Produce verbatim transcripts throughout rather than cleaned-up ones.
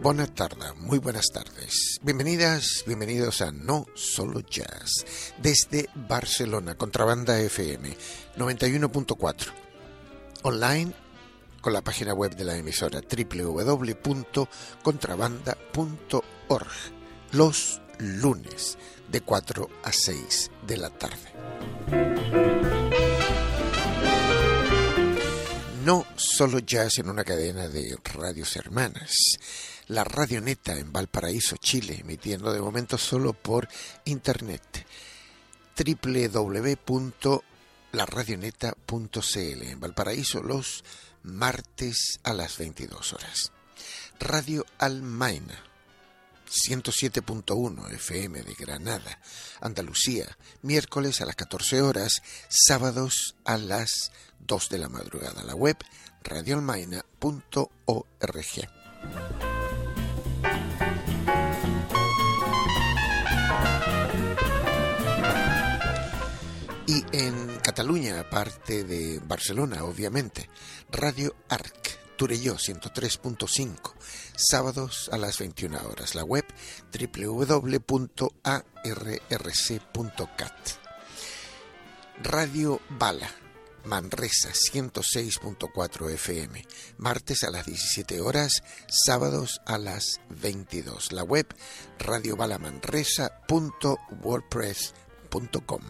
Buenas tardes, muy buenas tardes. Bienvenidas, bienvenidos a No Solo Jazz, desde Barcelona, Contrabanda F M noventa y uno punto cuatro. Online con la página web de la emisora doble u doble u doble u punto contrabanda punto org. Los lunes de cuatro a seis de la tarde. No Solo Jazz en una cadena de radios hermanas. La Radioneta en Valparaíso, Chile, emitiendo de momento solo por internet. doble u doble u doble u punto la radioneta punto c l en Valparaíso los martes a las veintidós horas. Radio Almaina, ciento siete punto uno F M de Granada, Andalucía, miércoles a las catorce horas, sábados a las dos de la madrugada. La web radio almaina punto org. Y en Cataluña, aparte de Barcelona, obviamente, Radio Arc, Torelló ciento tres punto cinco, sábados a las veintiuna horas. La web doble u doble u doble u punto a r r c punto cat. Radio Bala, Manresa ciento seis punto cuatro F M, martes a las diecisiete horas, sábados a las veintidós. La web radio bala manresa punto wordpress punto com.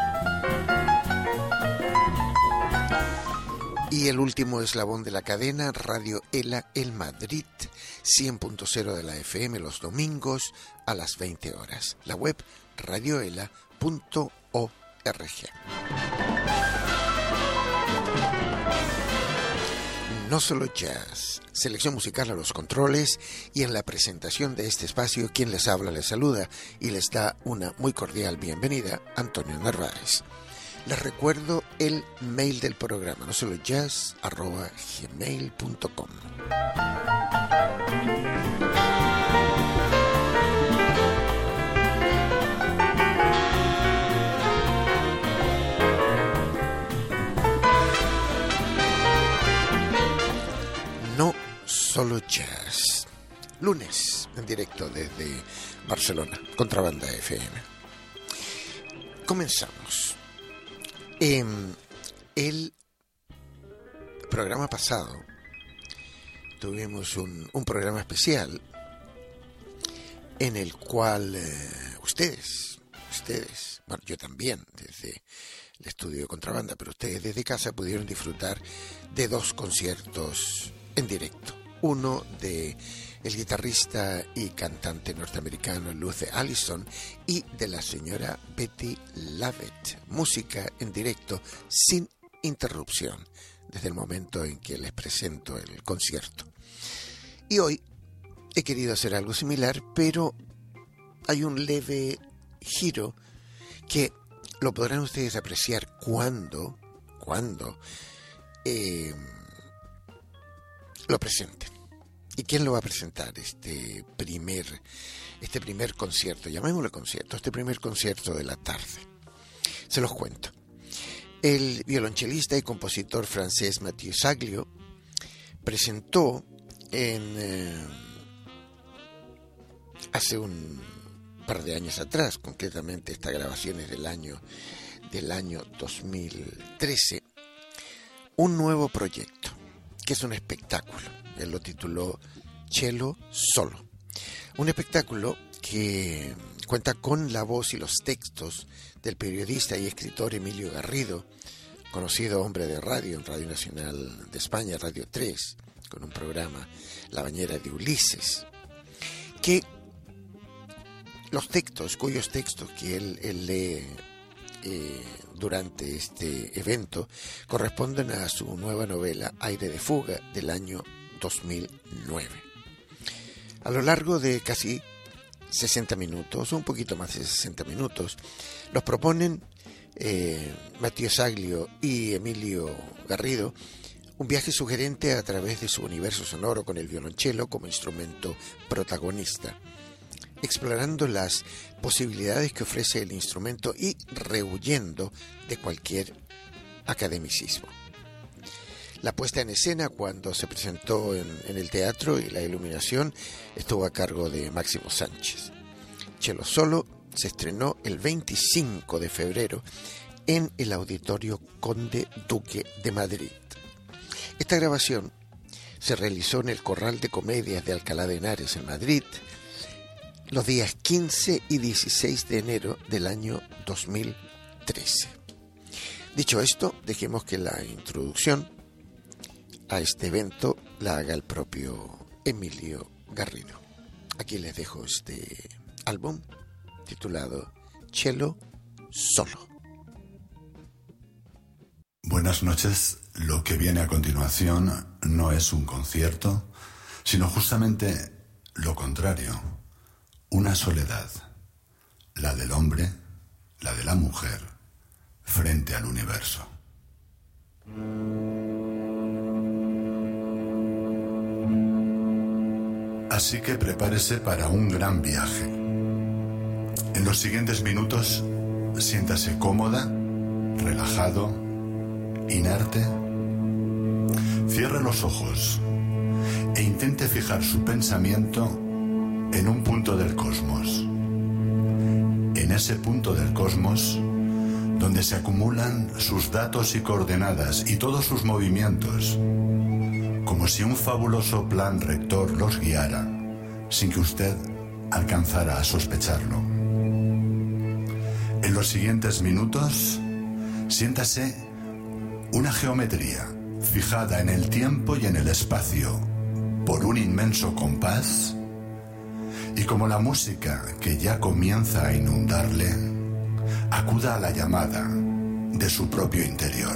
Y el último eslabón de la cadena, Radio ELA El Madrid, cien punto cero de la F M los domingos a las veinte horas. La web radioela punto org. No Solo Jazz, selección musical a los controles, y en la presentación de este espacio quien les habla, les saluda y les da una muy cordial bienvenida, Antonio Narváez. Les recuerdo el mail del programa, no solo jazz arroba gmail punto com. No Solo Jazz, lunes en directo desde Barcelona, Contrabanda F M. Comenzamos. En el programa pasado tuvimos un, un programa especial en el cual eh, ustedes, ustedes, bueno, yo también desde el estudio de Contrabanda, pero ustedes desde casa pudieron disfrutar de dos conciertos en directo. Uno de el guitarrista y cantante norteamericano Luther Allison y de la señora Betty Lavette. Música en directo sin interrupción desde el momento en que les presento el concierto. Y hoy he querido hacer algo similar, pero hay un leve giro que lo podrán ustedes apreciar cuando, cuando eh, lo presenten. ¿Y quién lo va a presentar? Este primer, este primer concierto, llamémoslo concierto, este primer concierto de la tarde. Se los cuento. El violonchelista y compositor francés Mathieu Saglio presentó en eh, hace un par de años atrás, concretamente esta grabación es del año del año dos mil trece, un nuevo proyecto que es un espectáculo. Él lo tituló Cello Solo. Un espectáculo que cuenta con la voz y los textos del periodista y escritor Emilio Garrido, conocido hombre de radio en Radio Nacional de España, Radio tres, con un programa La Bañera de Ulises, que los textos, cuyos textos que él, él lee eh, durante este evento, corresponden a su nueva novela Aire de Fuga del año dos mil nueve. A lo largo de casi sesenta minutos, un poquito más de sesenta minutos, los proponen eh, Mathieu Saglio y Emilio Garrido un viaje sugerente a través de su universo sonoro con el violonchelo como instrumento protagonista, explorando las posibilidades que ofrece el instrumento y rehuyendo de cualquier academicismo. La puesta en escena, cuando se presentó en, en el teatro, y la iluminación estuvo a cargo de Máximo Sánchez. Chelo Solo se estrenó el veinticinco de febrero en el Auditorio Conde Duque de Madrid. Esta grabación se realizó en el Corral de Comedias de Alcalá de Henares, en Madrid, los días quince y dieciséis de enero del año dos mil trece. Dicho esto, dejemos que la introducción a este evento la haga el propio Emilio Garrido. Aquí les dejo este álbum titulado Chelo Solo. Buenas noches. Lo que viene a continuación no es un concierto, sino justamente lo contrario, una soledad, la del hombre, la de la mujer, frente al universo. Así que prepárese para un gran viaje. En los siguientes minutos, siéntase cómoda, relajado, inerte. Cierre los ojos e intente fijar su pensamiento en un punto del cosmos. En ese punto del cosmos, donde se acumulan sus datos y coordenadas y todos sus movimientos, como si un fabuloso plan rector los guiara, sin que usted alcanzara a sospecharlo. En los siguientes minutos, siéntase una geometría fijada en el tiempo y en el espacio por un inmenso compás, y como la música que ya comienza a inundarle, acuda a la llamada de su propio interior.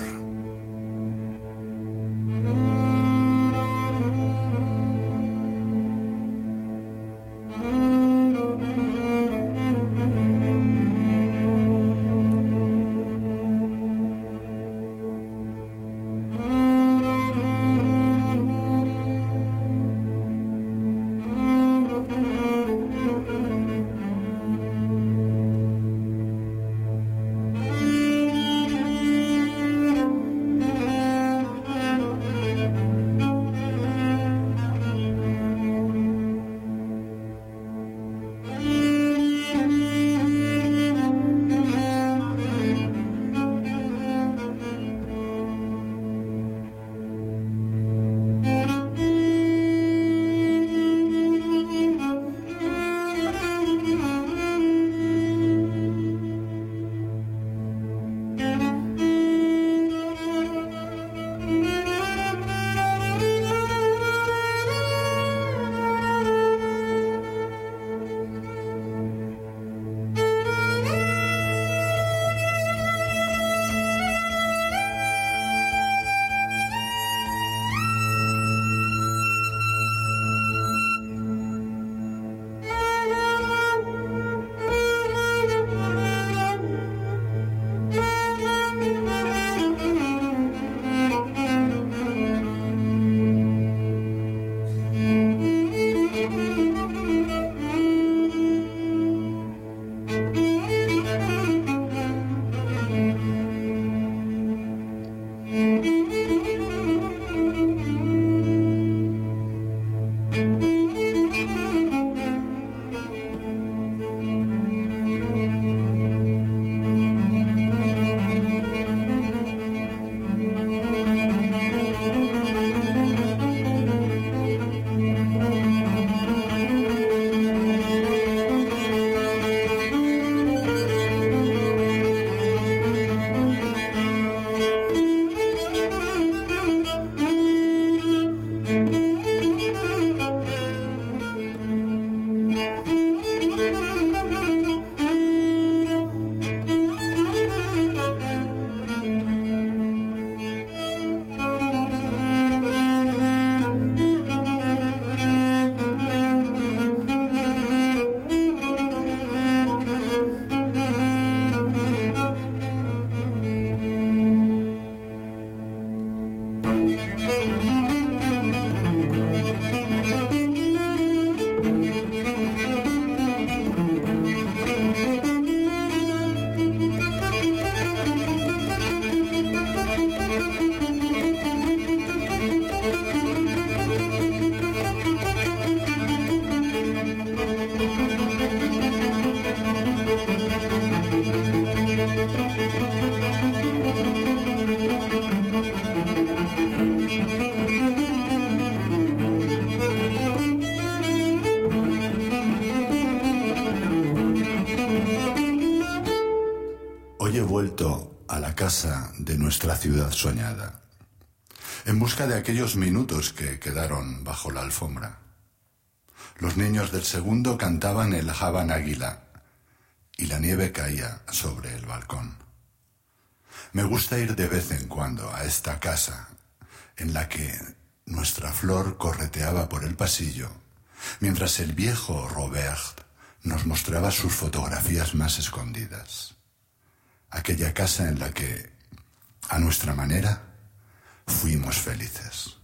casa de nuestra ciudad soñada, en busca de aquellos minutos que quedaron bajo la alfombra. Los niños del segundo cantaban el Javan Águila y la nieve caía sobre el balcón. Me gusta ir de vez en cuando a esta casa en la que nuestra flor correteaba por el pasillo, mientras el viejo Robert nos mostraba sus fotografías más escondidas. Aquella casa en la que, a nuestra manera, fuimos felices.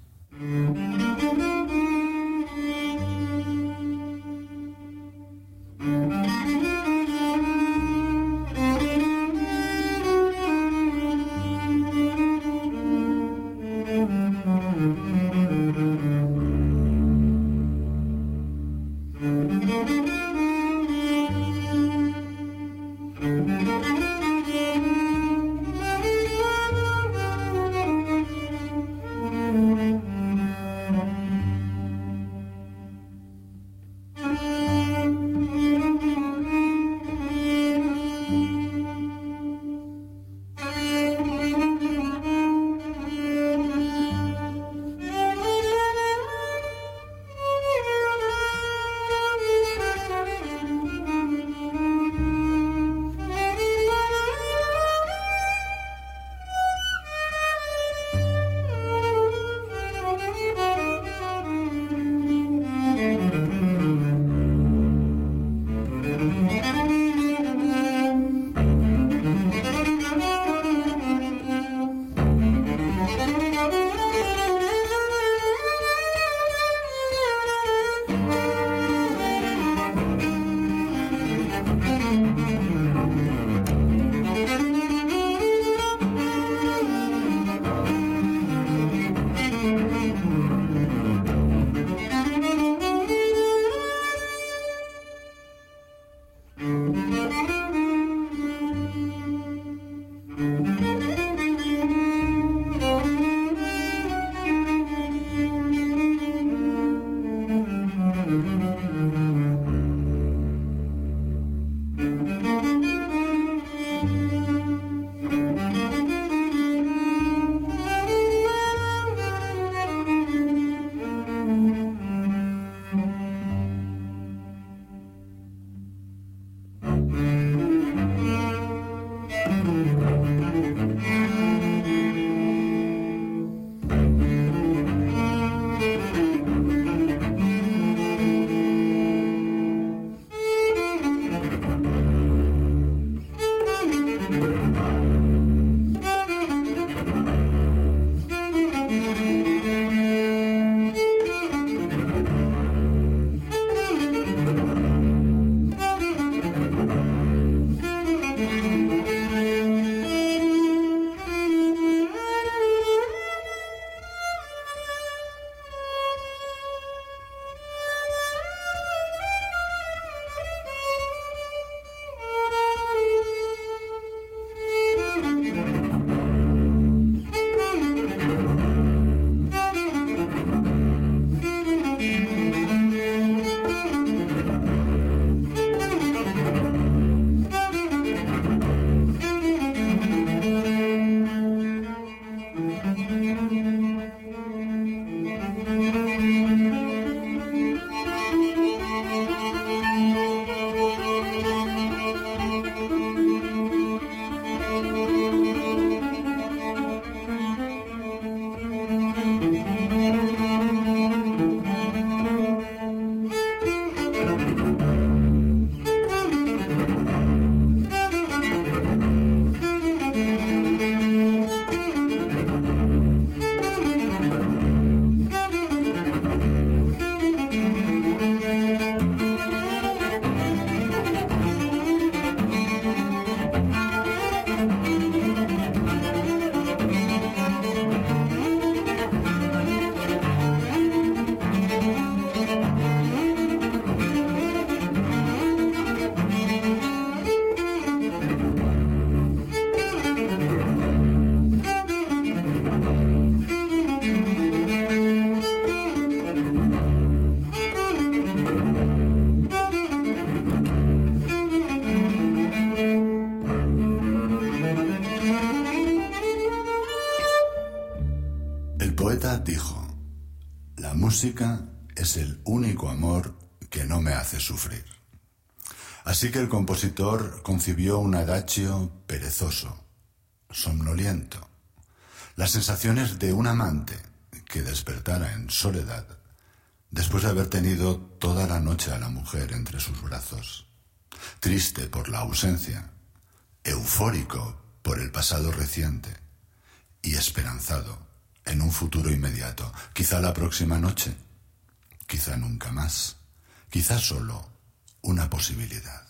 música es el único amor que no me hace sufrir. Así que el compositor concibió un adagio perezoso, somnoliento. Las sensaciones de un amante que despertara en soledad después de haber tenido toda la noche a la mujer entre sus brazos, triste por la ausencia, eufórico por el pasado reciente y esperanzado en un futuro inmediato, quizá la próxima noche, quizá nunca más, quizá solo una posibilidad.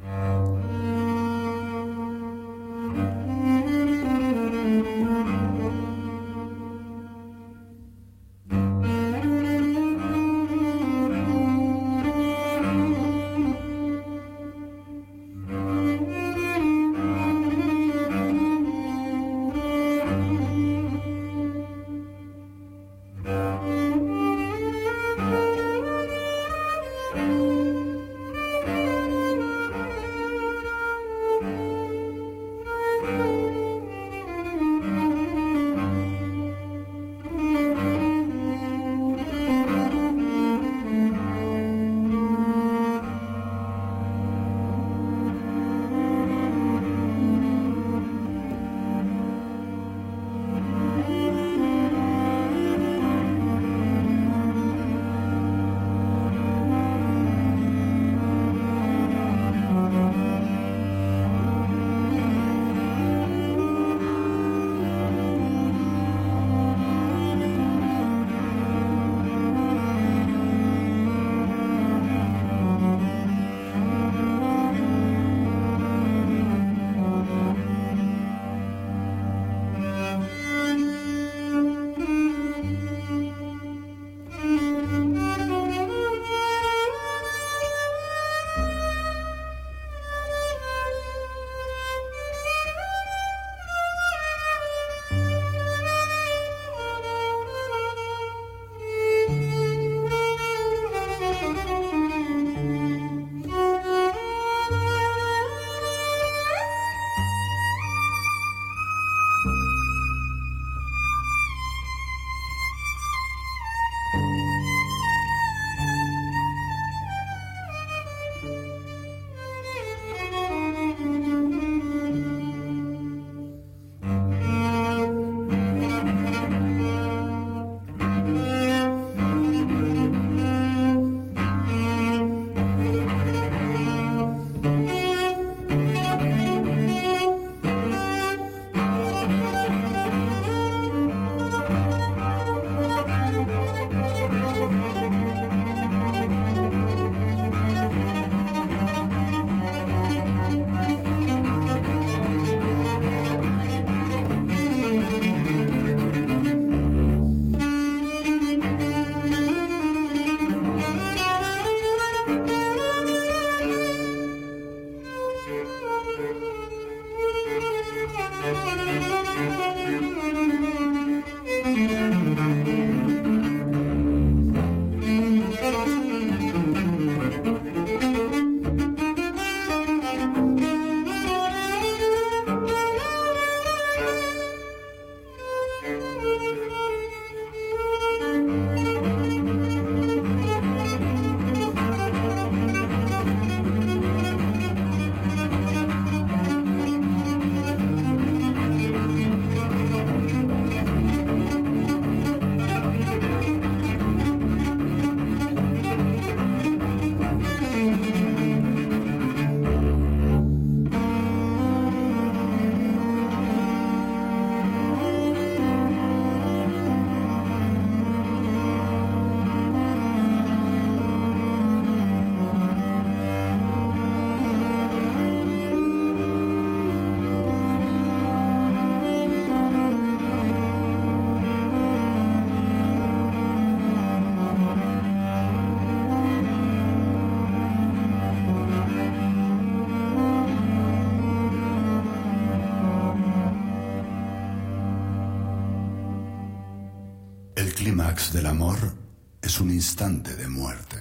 El clímax del amor es un instante de muerte.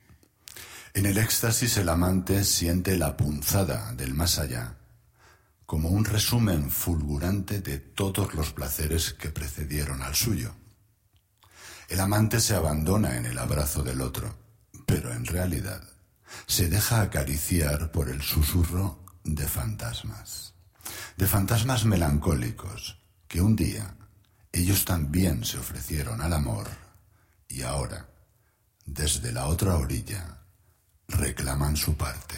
En el éxtasis el amante siente la punzada del más allá, como un resumen fulgurante de todos los placeres que precedieron al suyo. El amante se abandona en el abrazo del otro, pero en realidad se deja acariciar por el susurro de fantasmas. De fantasmas melancólicos que un día ellos también se ofrecieron al amor y ahora, desde la otra orilla, reclaman su parte.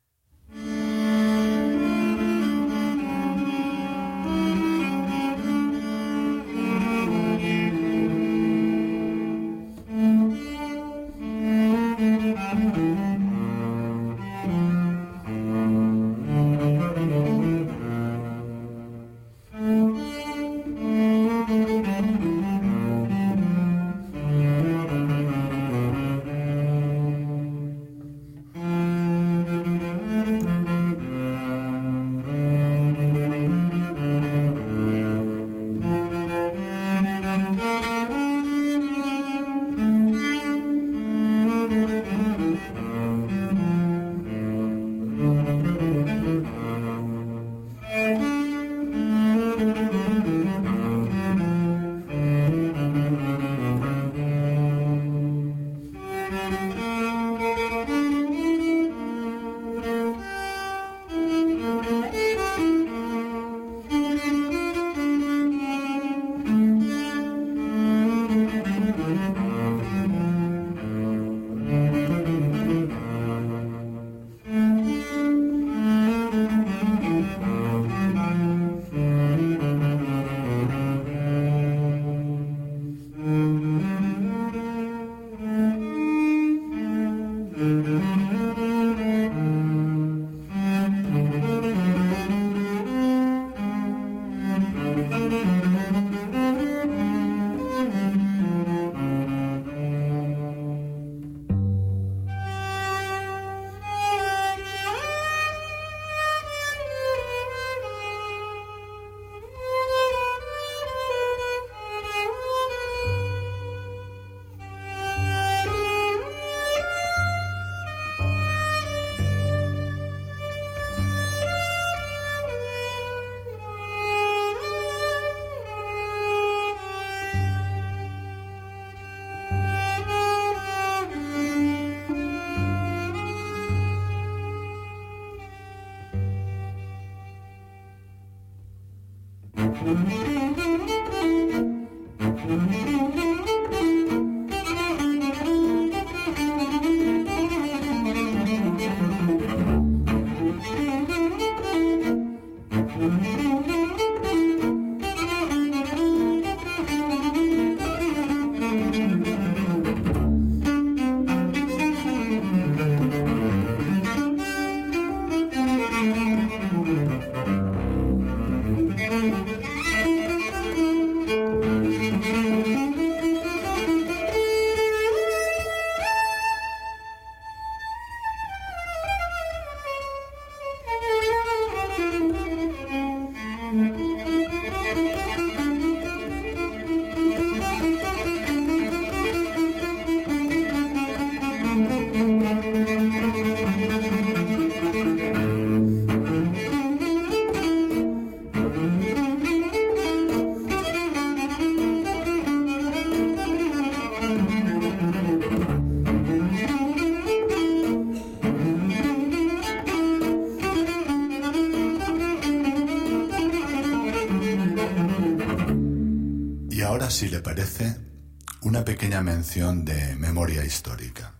Si le parece, una pequeña mención de memoria histórica.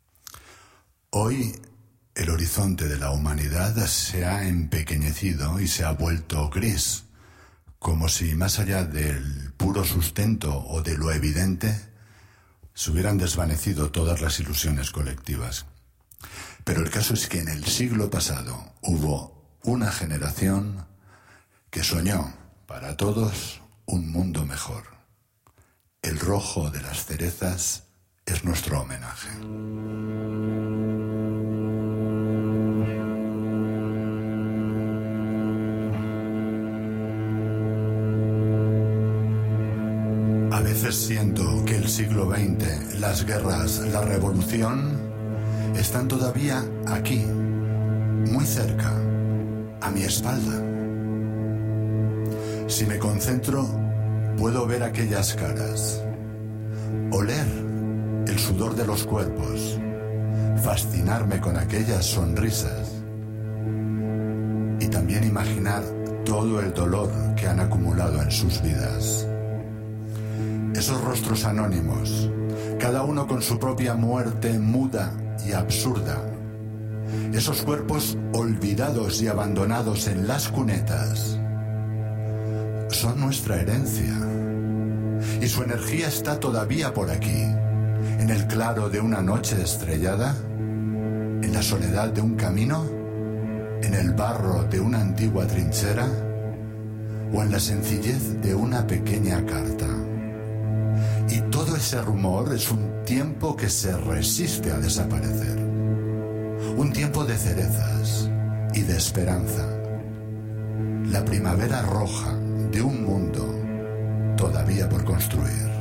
Hoy el horizonte de la humanidad se ha empequeñecido y se ha vuelto gris, como si más allá del puro sustento o de lo evidente se hubieran desvanecido todas las ilusiones colectivas. Pero el caso es que en el siglo pasado hubo una generación que soñó para todos un mundo mejor. El rojo de las cerezas es nuestro homenaje. A veces siento que el siglo veinte, las guerras, la revolución, están todavía aquí, muy cerca, a mi espalda. Si me concentro, puedo ver aquellas caras, oler el sudor de los cuerpos, fascinarme con aquellas sonrisas y también imaginar todo el dolor que han acumulado en sus vidas. Esos rostros anónimos, cada uno con su propia muerte muda y absurda. Esos cuerpos olvidados y abandonados en las cunetas son nuestra herencia. Y su energía está todavía por aquí, en el claro de una noche estrellada, en la soledad de un camino, en el barro de una antigua trinchera o en la sencillez de una pequeña carta. Y todo ese rumor es un tiempo que se resiste a desaparecer. Un tiempo de cerezas y de esperanza. La primavera roja de un mundo todavía por construir.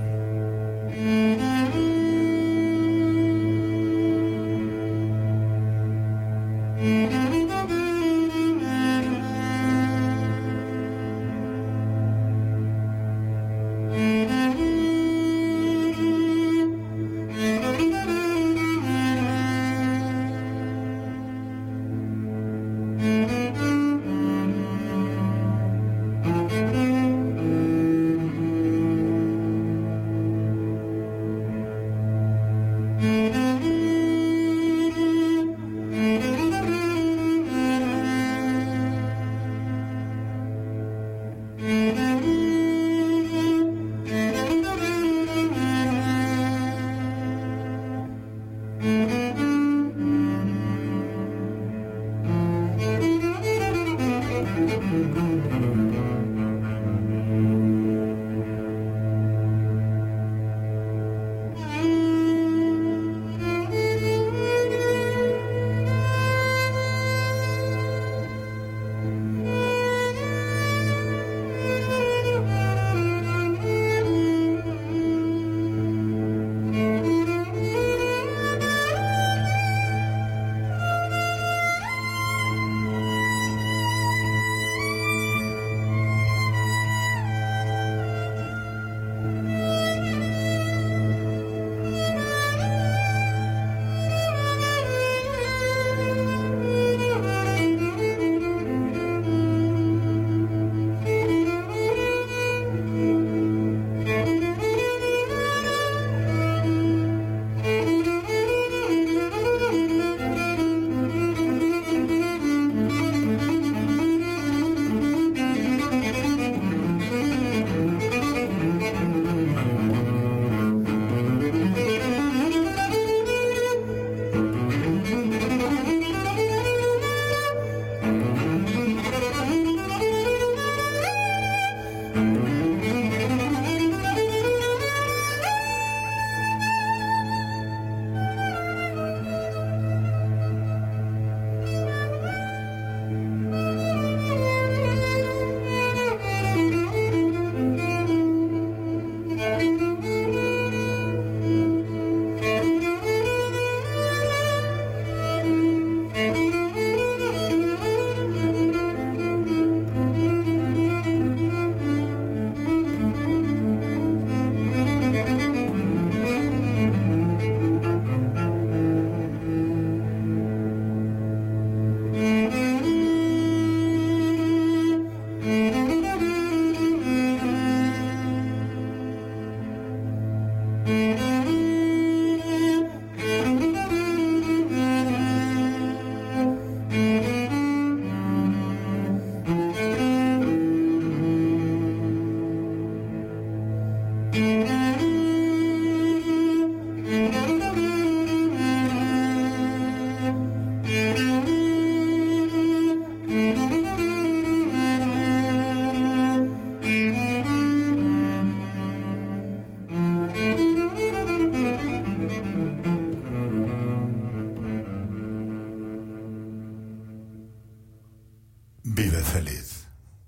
Vive feliz.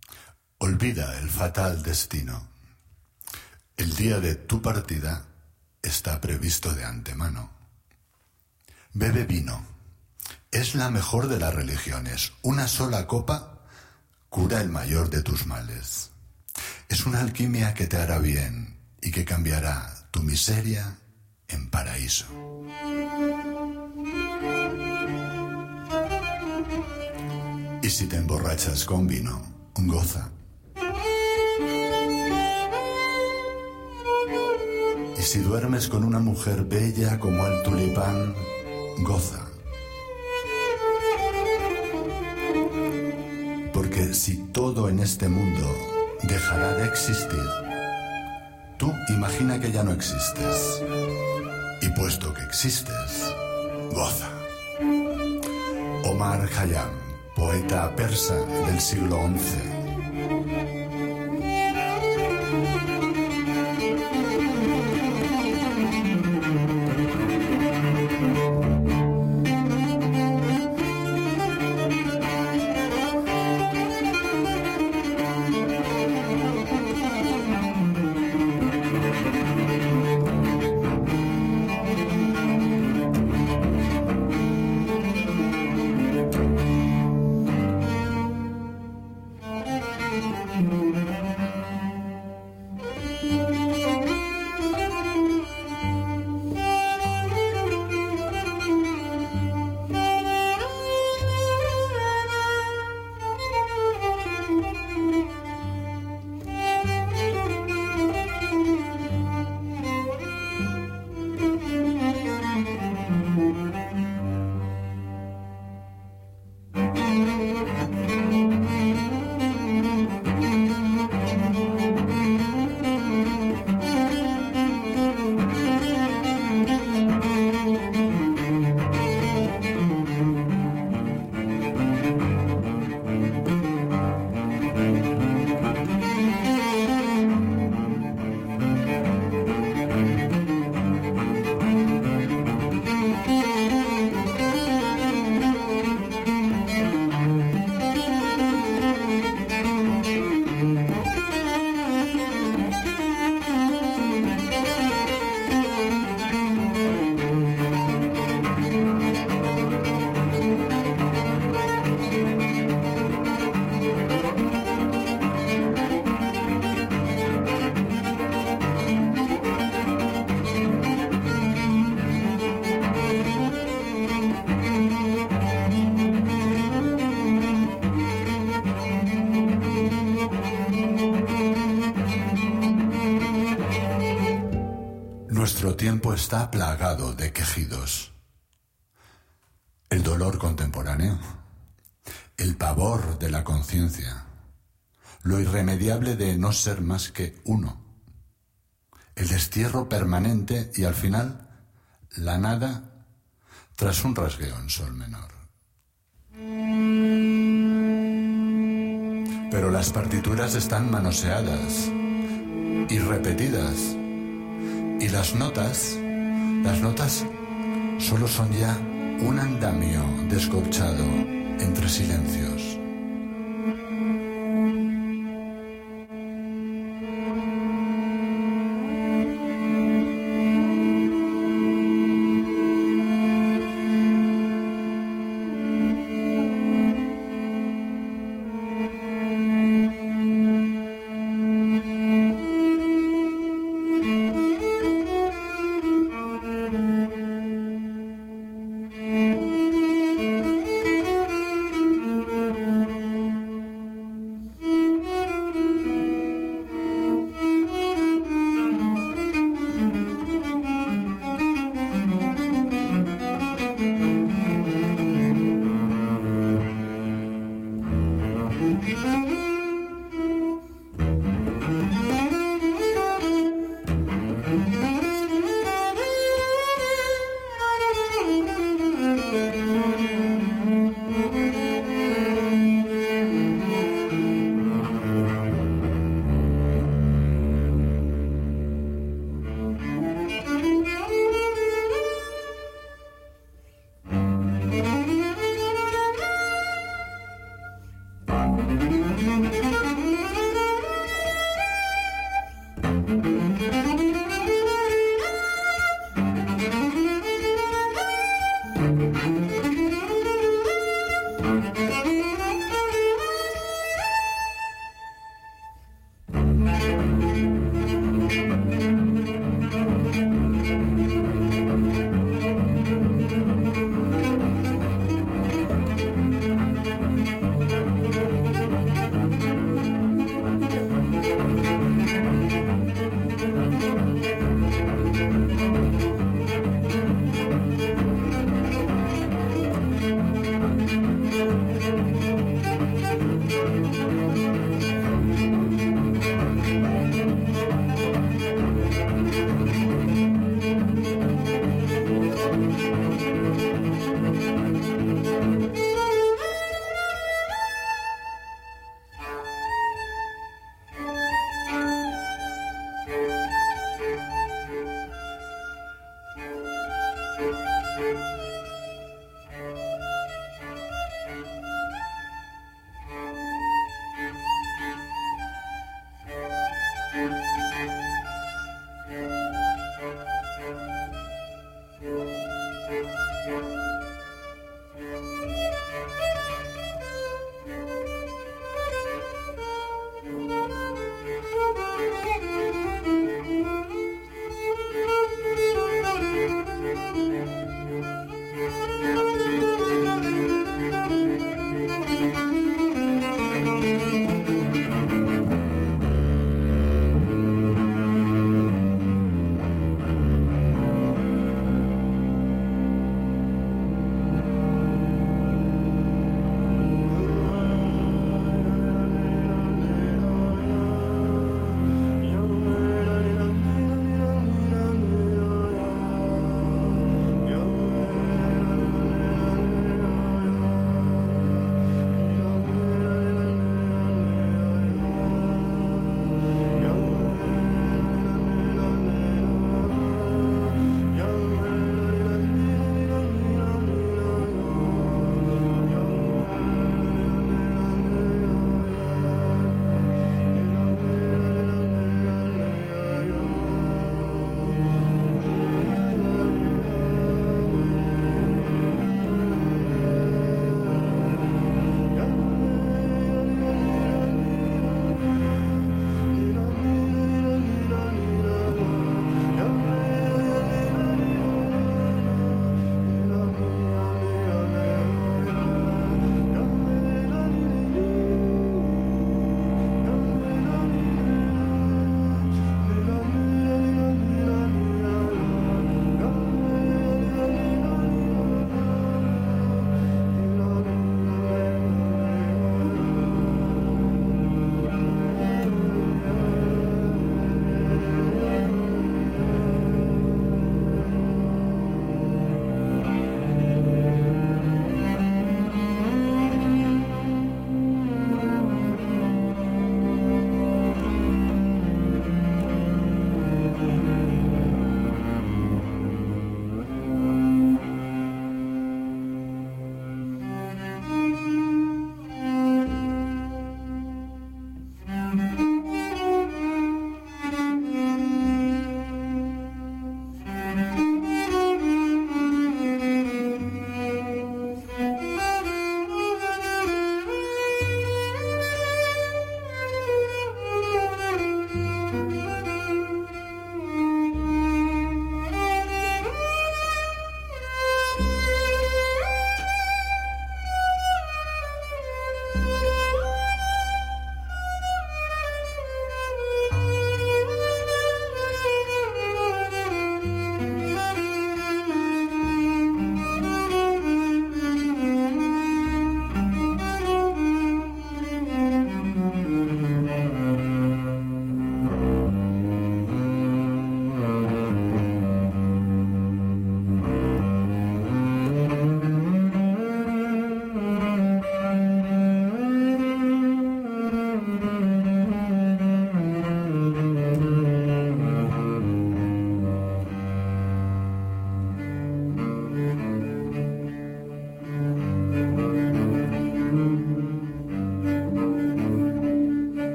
Olvida el fatal destino. El día de tu partida está previsto de antemano. Bebe vino. Es la mejor de las religiones. Una sola copa cura el mayor de tus males. Es una alquimia que te hará bien y que cambiará tu tu miseria en paraíso. Y si te emborrachas con vino, goza. Y si duermes con una mujer bella como el tulipán, goza. Porque si todo en este mundo dejará de existir, tú imagina que ya no existes. Y puesto que existes, goza. Omar Khayyam, poeta persa del siglo once. Nuestro tiempo está plagado de quejidos. El dolor contemporáneo, el pavor de la conciencia, lo irremediable de no ser más que uno, el destierro permanente y al final la nada tras un rasgueo en sol menor. Pero las partituras están manoseadas y repetidas. Y las notas, las notas solo son ya un andamio descorchado entre silencios.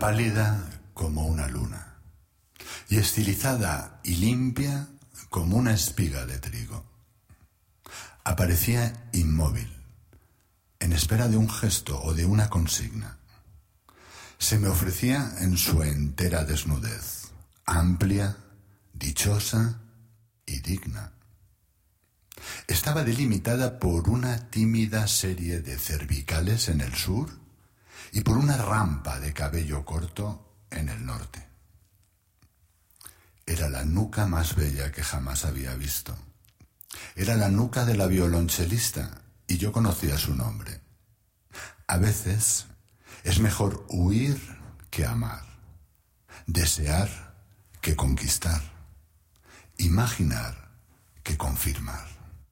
pálida como una luna, y estilizada y limpia como una espiga de trigo. Aparecía inmóvil, en espera de un gesto o de una consigna. Se me ofrecía en su entera desnudez, amplia, dichosa y digna. Estaba delimitada por una tímida serie de cervicales en el sur y por una rampa de cabello corto en el norte. Era la nuca más bella que jamás había visto. Era la nuca de la violonchelista y yo conocía su nombre. A veces es mejor huir que amar, desear que conquistar, imaginar que confirmar.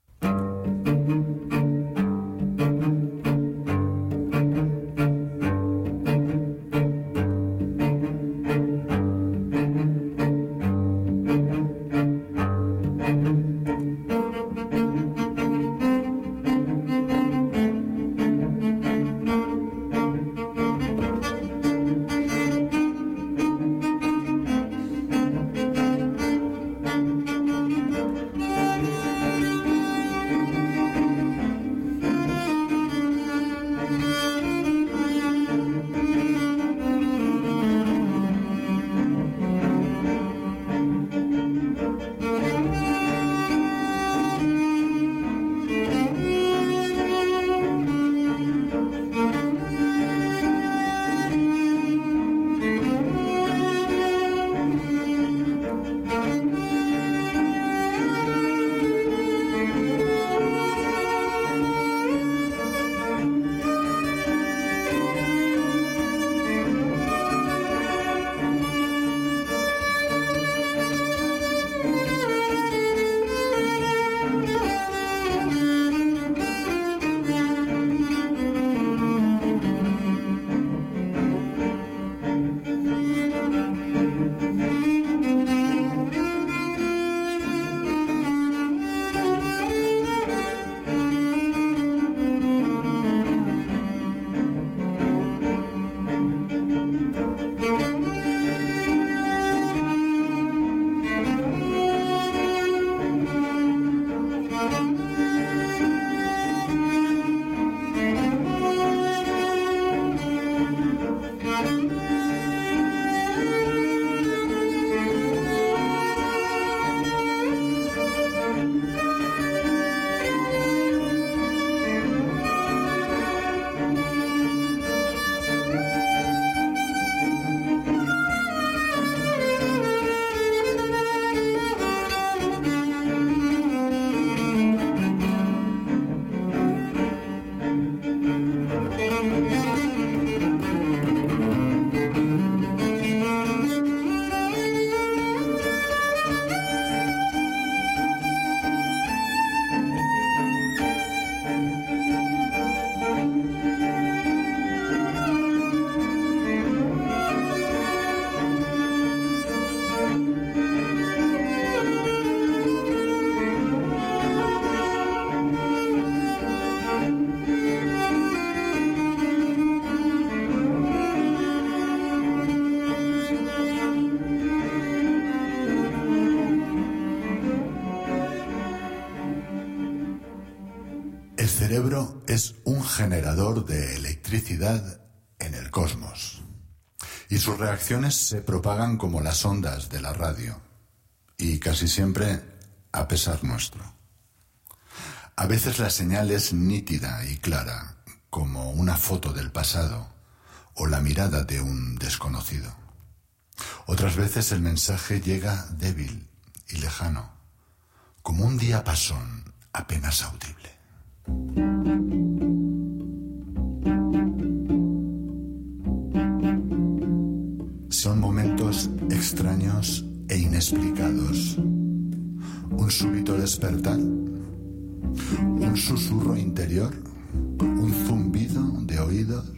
El cerebro es un generador de electricidad en el cosmos y sus reacciones se propagan como las ondas de la radio y casi siempre a pesar nuestro. A veces la señal es nítida y clara, como una foto del pasado o la mirada de un desconocido. Otras veces el mensaje llega débil y lejano, como un diapasón apenas audible. Son momentos extraños e inexplicados. Un súbito despertar, un susurro interior, un zumbido de oídos.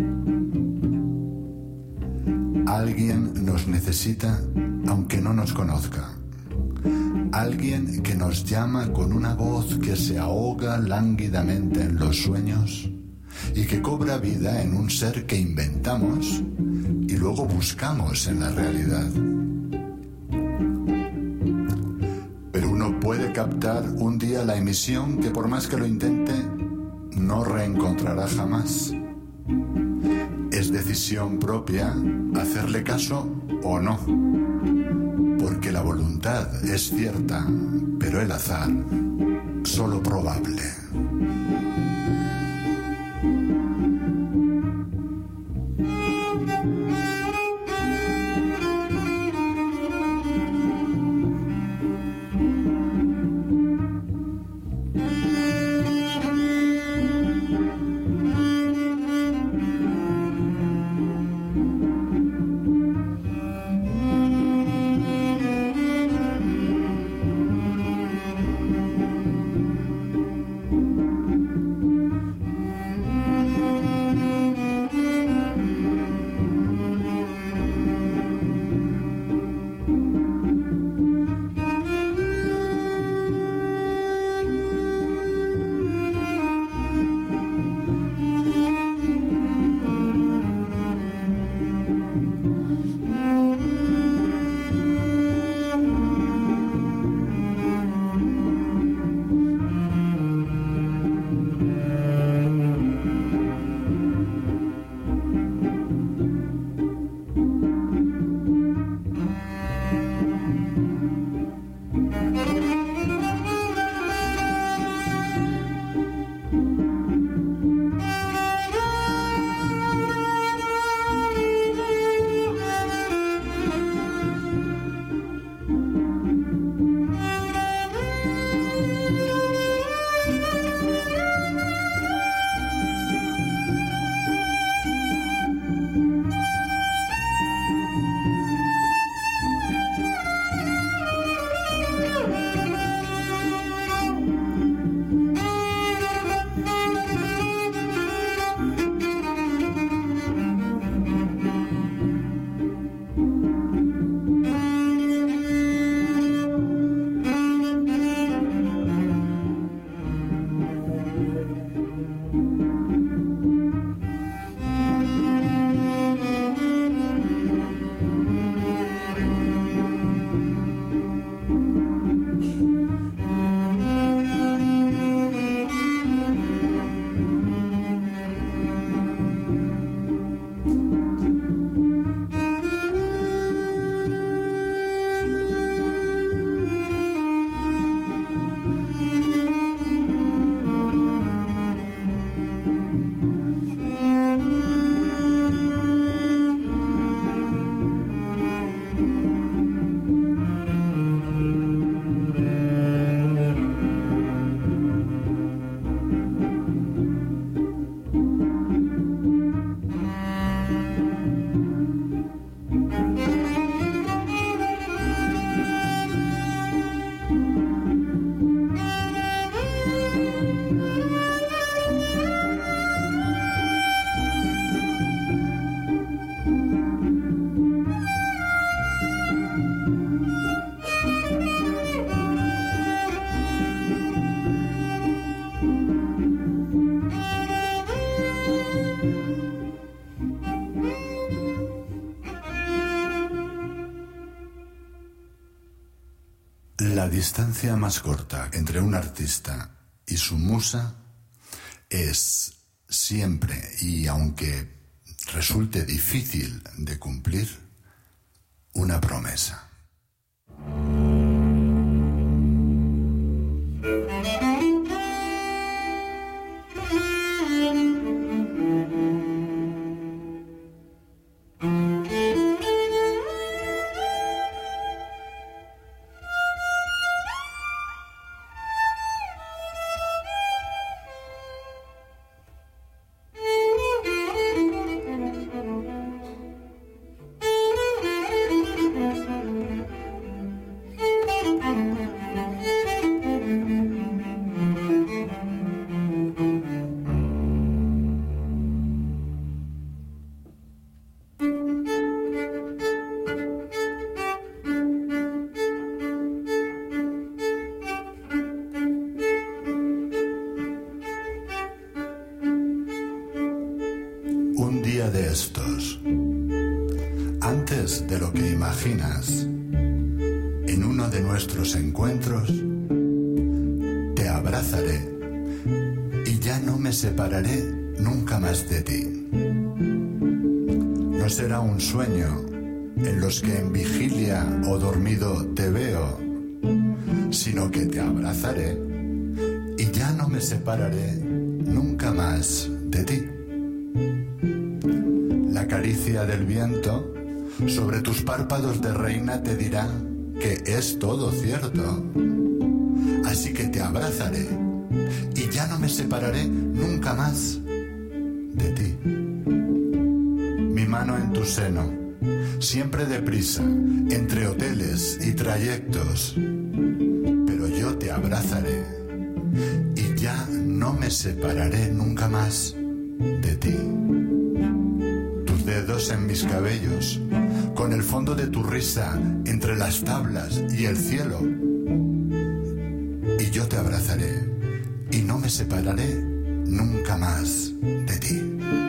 Alguien nos necesita aunque no nos conozca. Alguien que nos llama con una voz que se ahoga lánguidamente en los sueños y que cobra vida en un ser que inventamos y y luego buscamos en la realidad. Pero uno puede captar un día la emisión que por más que lo intente, no reencontrará jamás. Es decisión propia hacerle caso o no, porque la voluntad es cierta, pero el azar solo probable. La distancia más corta entre un artista y su musa es siempre, y aunque resulte difícil de cumplir, una promesa. Un día de estos, antes de lo que imaginas, en uno de nuestros encuentros, te abrazaré y ya no me separaré nunca más de ti. No será un sueño en los que en vigilia o dormido te veo, sino que te abrazaré y ya no me separaré nunca más de ti. La caricia del viento sobre tus párpados de reina te dirá que es todo cierto. Así que te abrazaré y ya no me separaré nunca más de ti. Mi mano en tu seno, siempre deprisa, entre hoteles y trayectos, pero yo te abrazaré y ya no me separaré nunca más de ti. Tus dedos en mis cabellos, con el fondo de tu risa entre las tablas y el cielo, y yo te abrazaré y no me separaré nunca más de ti.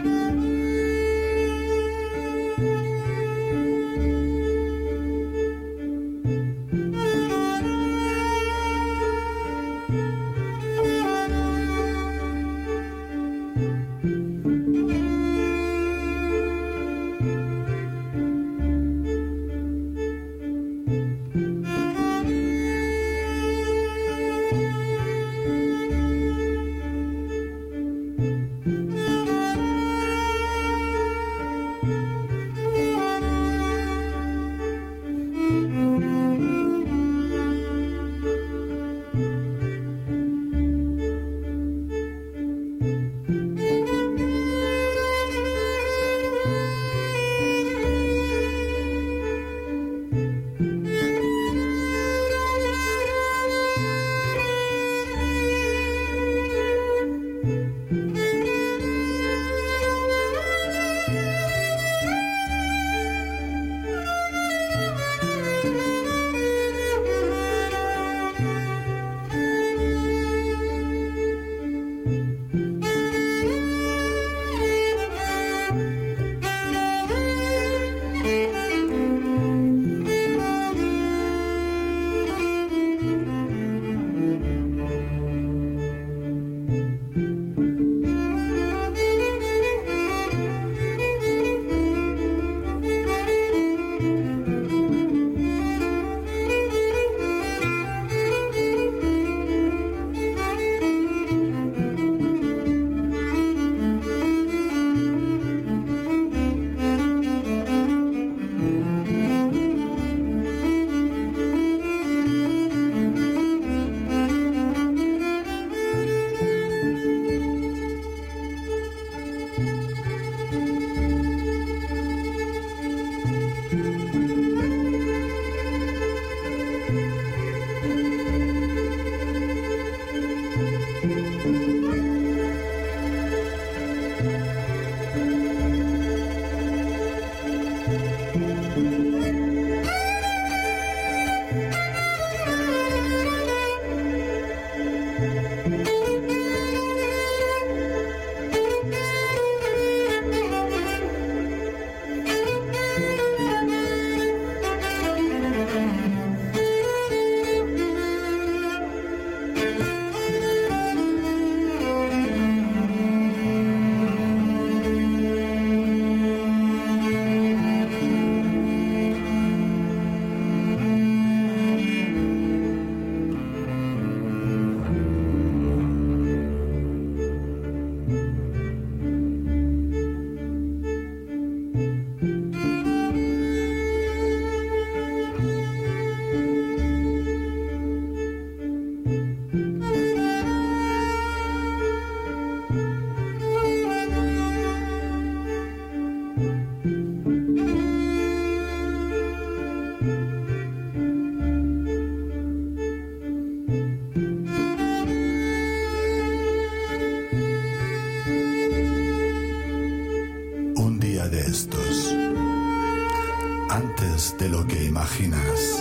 antes de lo que imaginas.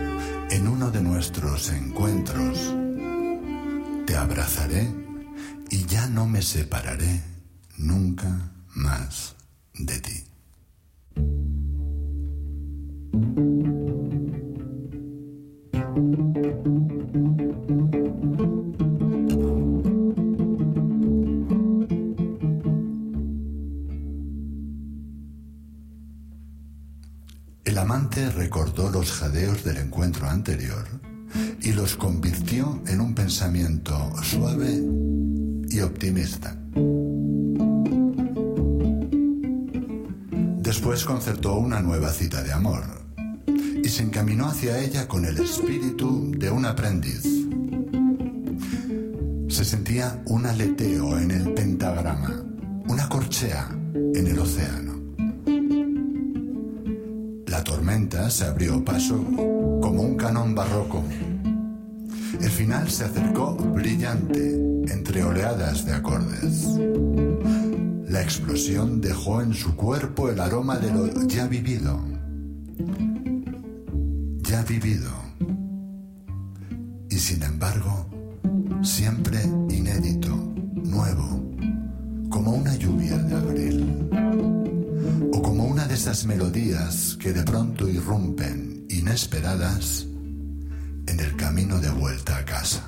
En uno de nuestros encuentros te abrazaré y ya no me separaré nunca más de ti. los jadeos del encuentro anterior y los convirtió en un pensamiento suave y optimista. Después concertó una nueva cita de amor y se encaminó hacia ella con el espíritu de un aprendiz. Se sentía un aleteo en el pentagrama, una corchea en el océano. La tormenta se abrió paso como un canón barroco. El final se acercó brillante entre oleadas de acordes. La explosión dejó en su cuerpo el aroma de lo ya vivido. Ya vivido. Y sin embargo, siempre inédito, nuevo, como una lluvia de abril. O como una de esas melodías que de pronto irrumpen, inesperadas, en el camino de vuelta a casa.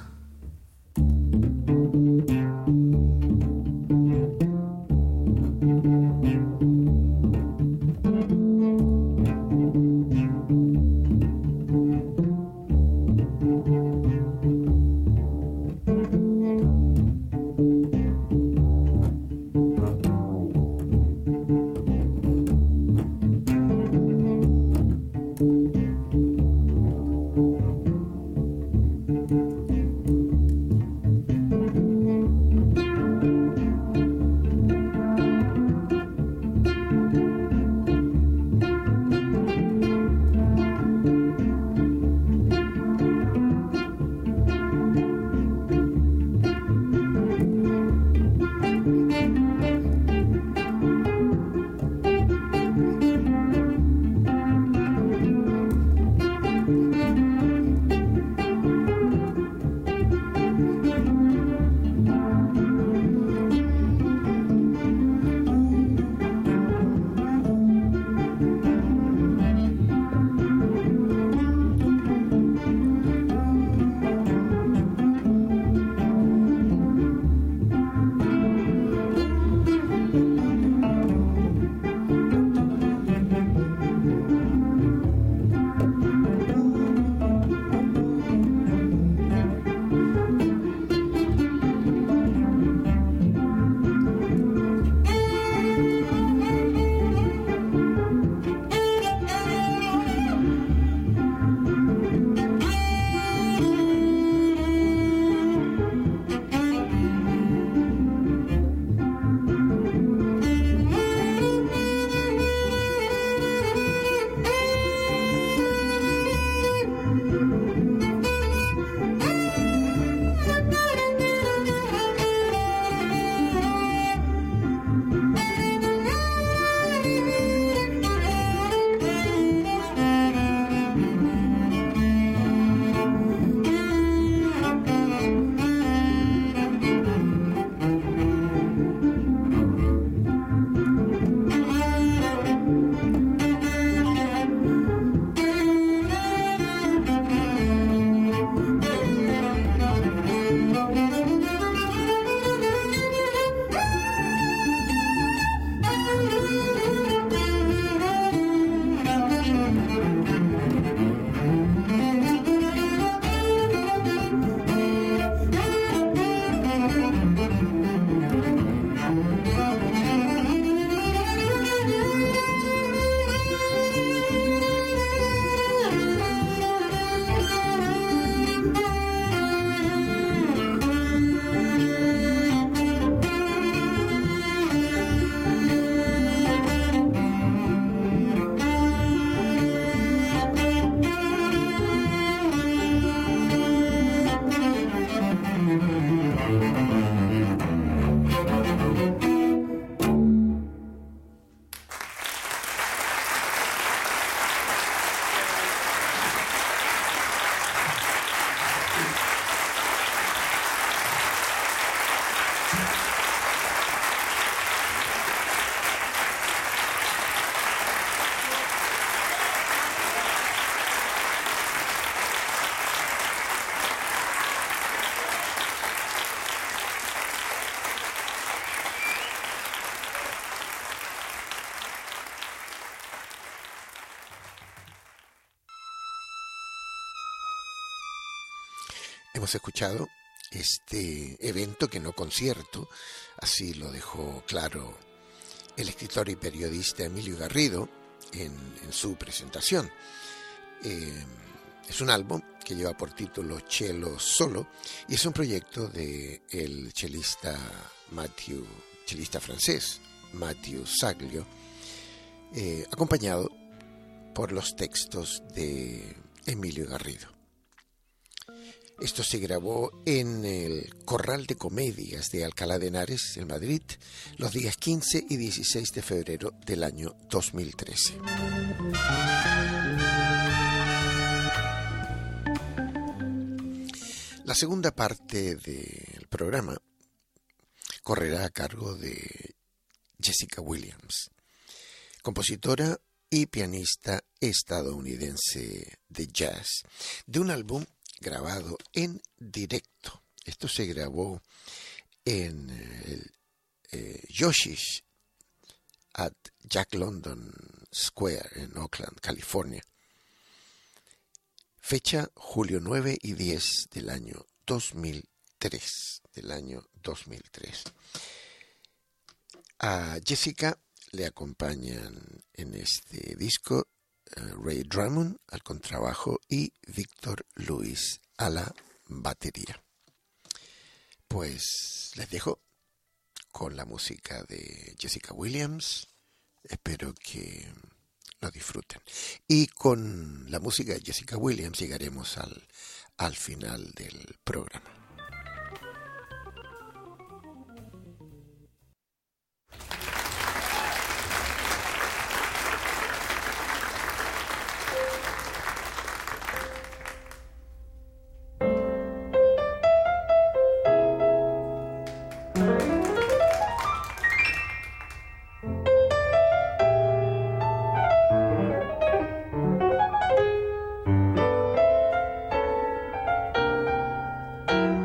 hemos escuchado este evento, que no concierto, así lo dejó claro el escritor y periodista Emilio Garrido en, en su presentación. Eh, es un álbum que lleva por título Cello Solo y es un proyecto de el chelista Mathieu, chelista francés Mathieu Saglio, eh, acompañado por los textos de Emilio Garrido. Esto se grabó en el Corral de Comedias de Alcalá de Henares, en Madrid, los días quince y dieciséis de febrero del año dos mil trece. La segunda parte del programa correrá a cargo de Jessica Williams, compositora y pianista estadounidense de jazz, de un álbum grabado en directo. Esto se grabó en el eh, Yoshi's at Jack London Square en Oakland, California. Fecha julio nueve y diez del año dos mil tres. Del año dos mil tres. A Jessica le acompañan en este disco Ray Drummond al contrabajo y Víctor Luis a la batería. Pues les dejo con la música de Jessica Williams. Espero que lo disfruten. Y con la música de Jessica Williams llegaremos al, al final del programa. Thank you.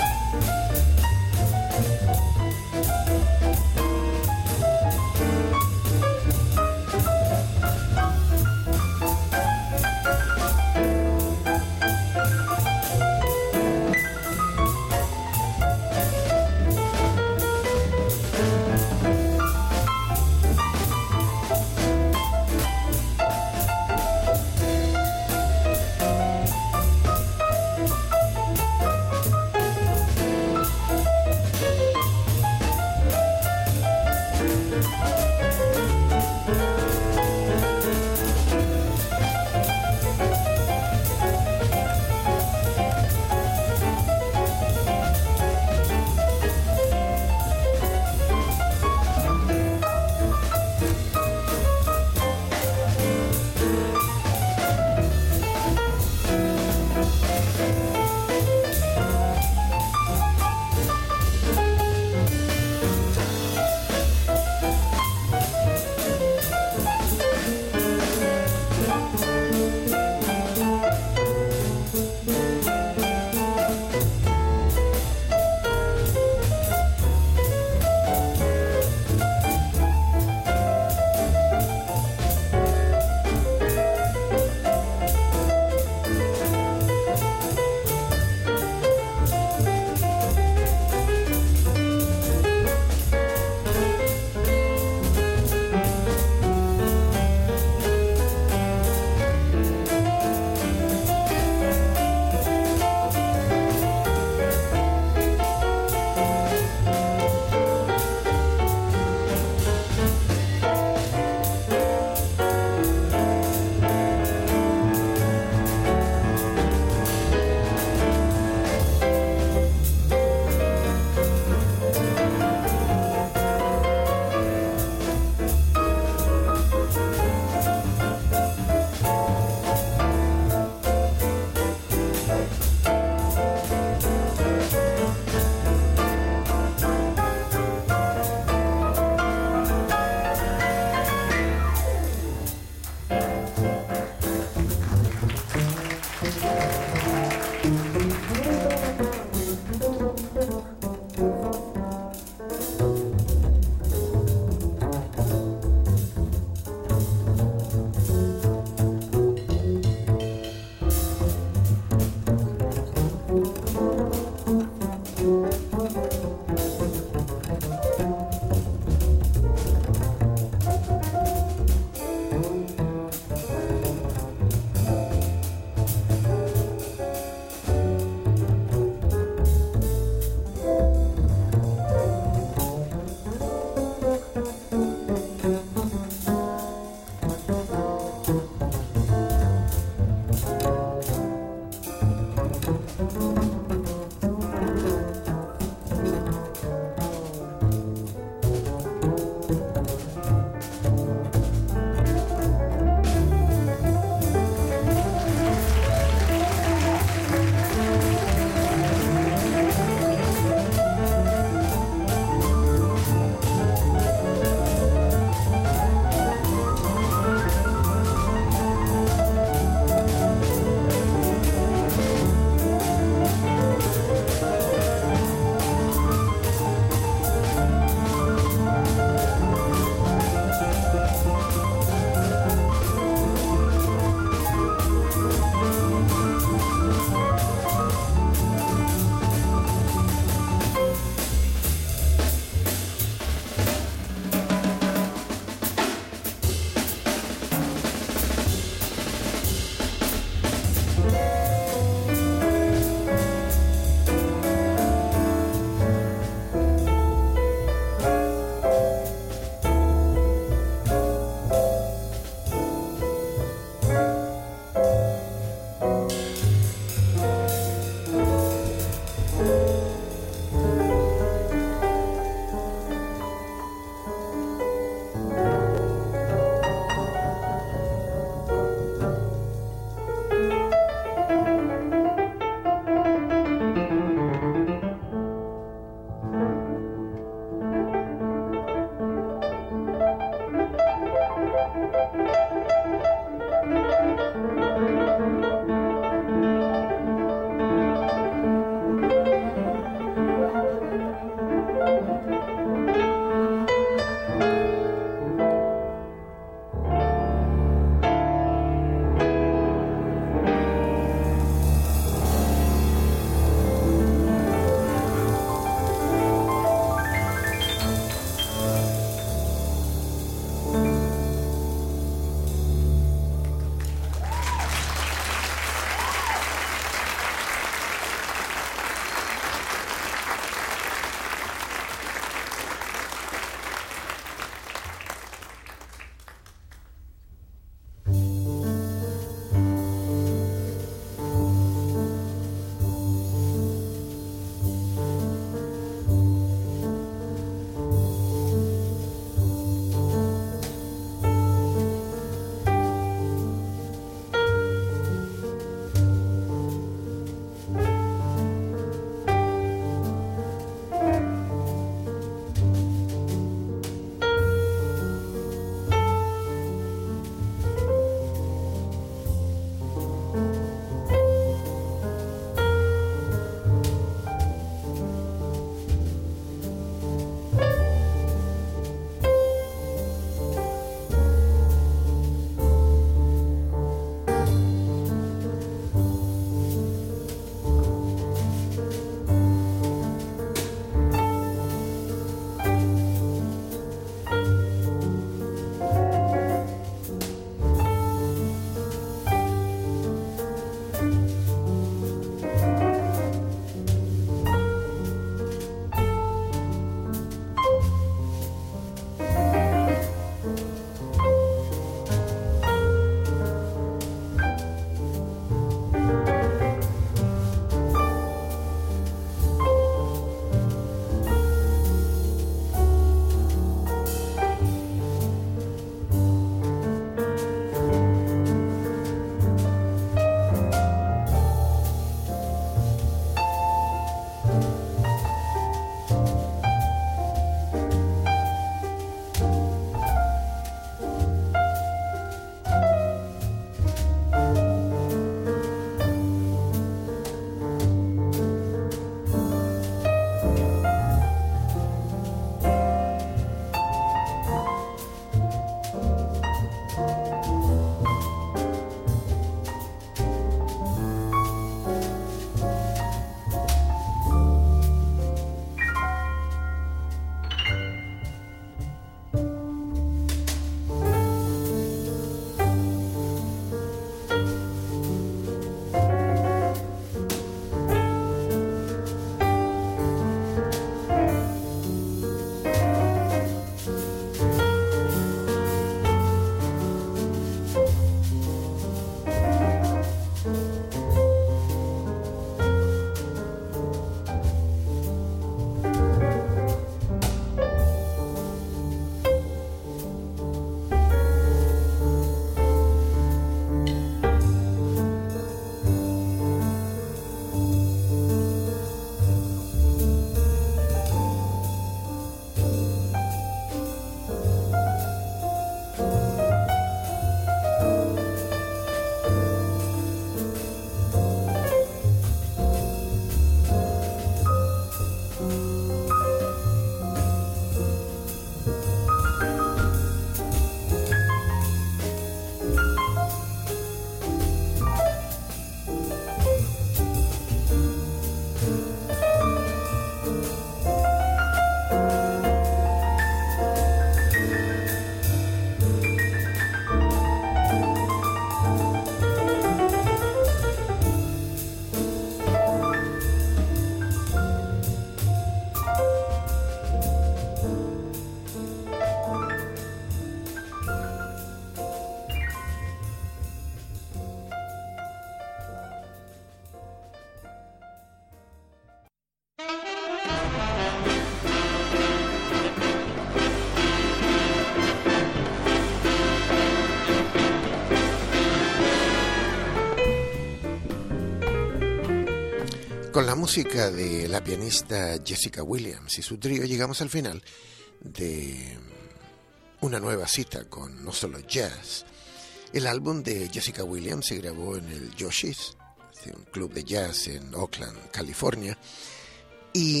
Con la música de la pianista Jessica Williams y su trío llegamos al final de una nueva cita con No Solo Jazz. El álbum de Jessica Williams se grabó en el Yoshi's, un club de jazz en Oakland, California, y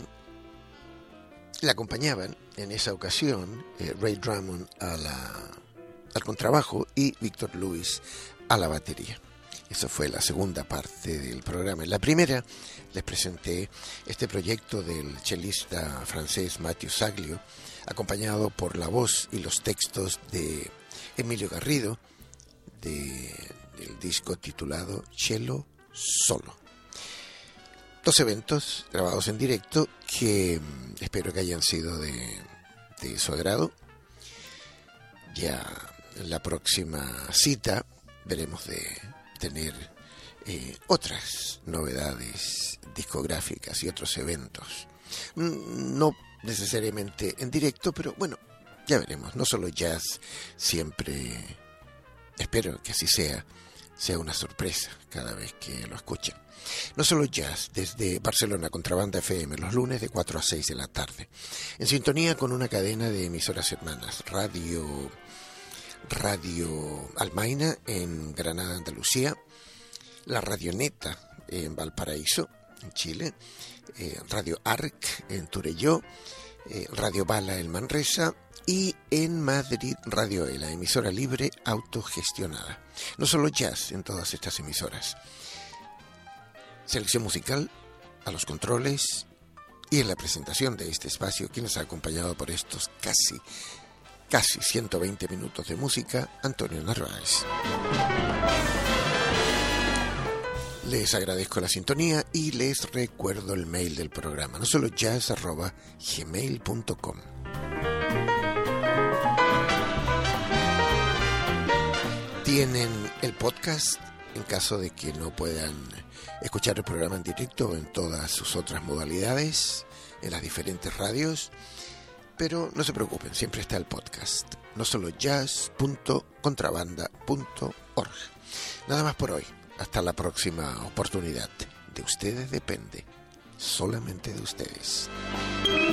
la acompañaban en esa ocasión eh, Ray Drummond a la, al contrabajo y Victor Lewis a la batería. Esa fue la segunda parte del programa. En la primera les presenté este proyecto del chelista francés Mathieu Saglio, acompañado por la voz y los textos de Emilio Garrido, de, del disco titulado Cello Solo. Dos eventos grabados en directo que espero que hayan sido de, de su agrado. Ya en la próxima cita veremos de tener eh, otras novedades discográficas y otros eventos. No necesariamente en directo, pero bueno, ya veremos. No solo jazz, siempre espero que así sea, sea una sorpresa cada vez que lo escuchen. No solo jazz, desde Barcelona, Contrabanda F M, los lunes de cuatro a seis de la tarde, en sintonía con una cadena de emisoras hermanas, Radio... Radio Almaina en Granada, Andalucía, la Radioneta en Valparaíso, en Chile, eh, Radio Arc en Turelló, eh, Radio Bala en Manresa y en Madrid Radio E, la emisora libre autogestionada. No solo jazz en todas estas emisoras. Selección musical a los controles y en la presentación de este espacio, quien nos ha acompañado por estos casi Casi ciento veinte minutos de música, Antonio Narváez. Les agradezco la sintonía y les recuerdo el mail del programa, no solo jazz arroba gmail punto com. Tienen el podcast en caso de que no puedan escuchar el programa en directo o en todas sus otras modalidades, en las diferentes radios. Pero no se preocupen, siempre está el podcast, no solo jazz punto contrabanda punto org. Nada más por hoy, hasta la próxima oportunidad. De ustedes depende, solamente de ustedes.